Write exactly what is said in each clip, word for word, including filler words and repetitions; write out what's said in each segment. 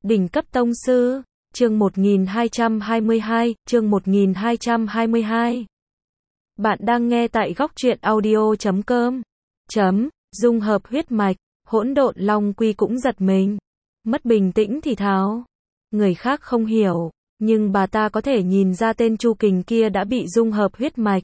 Đỉnh cấp tông sư, chương một nghìn hai trăm hai mươi hai, chương một nghìn hai trăm hai mươi hai. Bạn đang nghe tại góc truyện audio chấm com. Chấm, dung hợp huyết mạch, hỗn độn long quy cũng giật mình. Mất bình tĩnh thì thào. Người khác không hiểu, nhưng bà ta có thể nhìn ra tên Chu Kình kia đã bị dung hợp huyết mạch.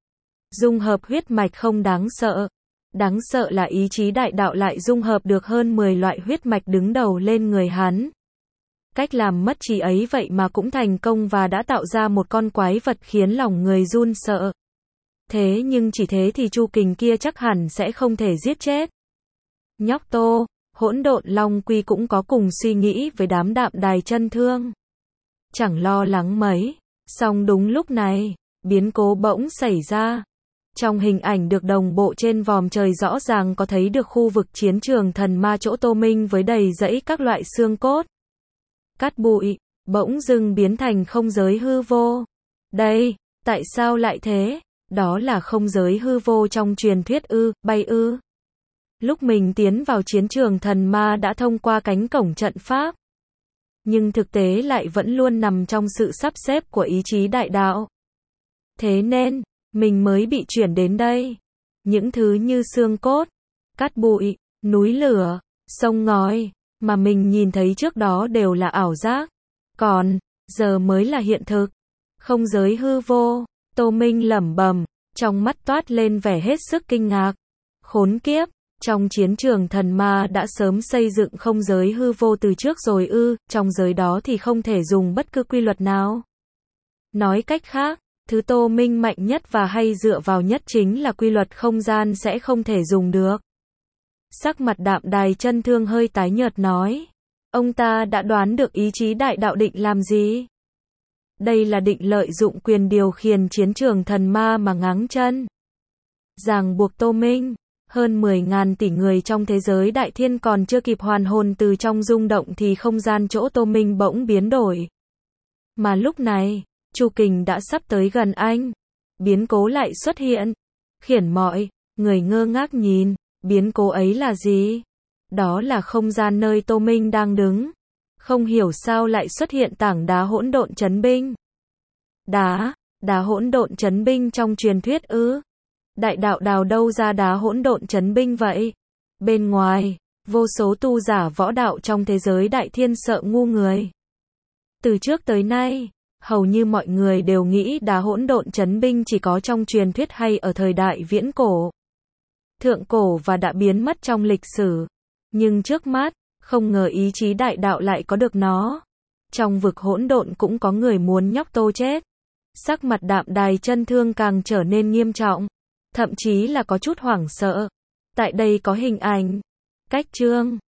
Dung hợp huyết mạch không đáng sợ. Đáng sợ là ý chí đại đạo lại dung hợp được hơn mười loại huyết mạch đứng đầu lên người hắn. Cách làm mất trí ấy vậy mà cũng thành công và đã tạo ra một con quái vật khiến lòng người run sợ. Thế nhưng chỉ thế thì Chu Kình kia chắc hẳn sẽ không thể giết chết. Nhóc Tô, hỗn độn long quy cũng có cùng suy nghĩ với đám Đạm Đài chân thương. Chẳng lo lắng mấy, song đúng lúc này, biến cố bỗng xảy ra. Trong hình ảnh được đồng bộ trên vòm trời rõ ràng có thấy được khu vực chiến trường thần ma chỗ Tô Minh với đầy rẫy các loại xương cốt. Cát bụi, bỗng dưng biến thành không giới hư vô. Đây, tại sao lại thế? Đó là không giới hư vô trong truyền thuyết ư, bay ư. Lúc mình tiến vào chiến trường thần ma đã thông qua cánh cổng trận pháp. Nhưng thực tế lại vẫn luôn nằm trong sự sắp xếp của ý chí đại đạo. Thế nên, mình mới bị chuyển đến đây. Những thứ như xương cốt, cát bụi, núi lửa, sông ngòi, mà mình nhìn thấy trước đó đều là ảo giác. Còn, giờ mới là hiện thực. Không giới hư vô, Tô Minh lẩm bẩm, trong mắt toát lên vẻ hết sức kinh ngạc. Khốn kiếp, trong chiến trường thần ma đã sớm xây dựng không giới hư vô từ trước rồi ư, trong giới đó thì không thể dùng bất cứ quy luật nào. Nói cách khác, thứ Tô Minh mạnh nhất và hay dựa vào nhất chính là quy luật không gian sẽ không thể dùng được. Sắc mặt Đạm Đài chân thương hơi tái nhợt nói. Ông ta đã đoán được ý chí đại đạo định làm gì. Đây là định lợi dụng quyền điều khiển chiến trường thần ma mà ngáng chân. Ràng buộc Tô Minh, hơn mười ngàn tỷ người trong thế giới đại thiên còn chưa kịp hoàn hồn từ trong rung động thì không gian chỗ Tô Minh bỗng biến đổi. Mà lúc này, Chu Kình đã sắp tới gần anh. Biến cố lại xuất hiện. Khiển mọi người ngơ ngác nhìn. Biến cố ấy là gì? Đó là không gian nơi Tô Minh đang đứng. Không hiểu sao lại xuất hiện tảng đá hỗn độn chấn binh. Đá, đá hỗn độn chấn binh trong truyền thuyết ư? Đại đạo đào đâu ra đá hỗn độn chấn binh vậy? Bên ngoài, vô số tu giả võ đạo trong thế giới đại thiên sợ ngu người. Từ trước tới nay, hầu như mọi người đều nghĩ đá hỗn độn chấn binh chỉ có trong truyền thuyết hay ở thời đại viễn cổ, thượng cổ và đã biến mất trong lịch sử. Nhưng trước mắt, không ngờ ý chí đại đạo lại có được nó. Trong vực hỗn độn cũng có người muốn nhóc Tô chết. Sắc mặt Đạm Đài chân thương càng trở nên nghiêm trọng, thậm chí là có chút hoảng sợ. Tại đây có hình ảnh. Cách chương